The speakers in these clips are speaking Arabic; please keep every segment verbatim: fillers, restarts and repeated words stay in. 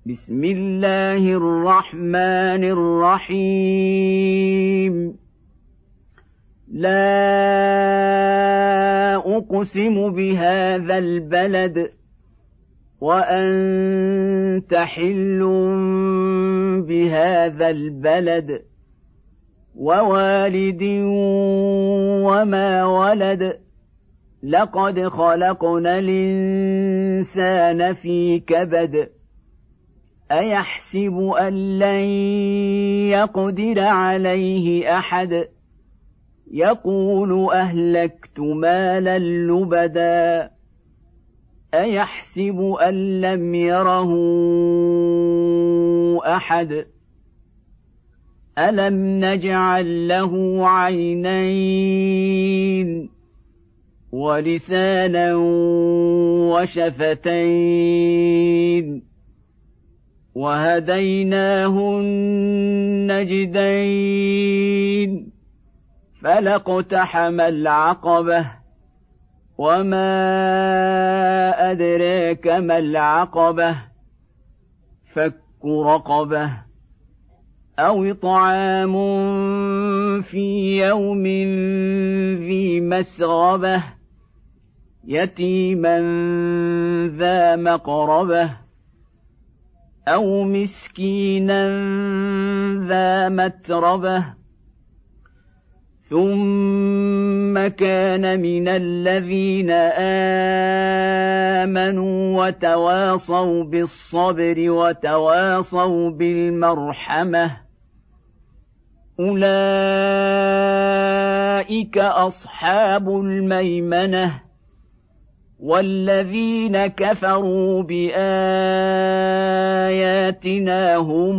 بسم الله الرحمن الرحيم لا أقسم بهذا البلد وأنت حل بهذا البلد ووالد وما ولد لقد خلقنا الإنسان في كبد أيحسب أن لن يقدر عليه أحد يقول أهلكت مالا لبدا أيحسب أن لم يره أحد ألم نجعل له عينين ولسانا وشفتين وهديناه النجدين فلاقتحم العقبة وما أدراك ما العقبة فك رقبة أو إطعام في يوم ذي مسغبة يتيما ذا مقربة أو مسكينا ذا متربة ثم كان من الذين آمنوا وتواصوا بالصبر وتواصوا بالمرحمة أولئك أصحاب الميمنة والذين كفروا بآياتنا هم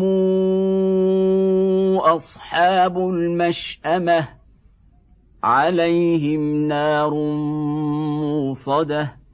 أصحاب المشأمة عليهم نار موصدة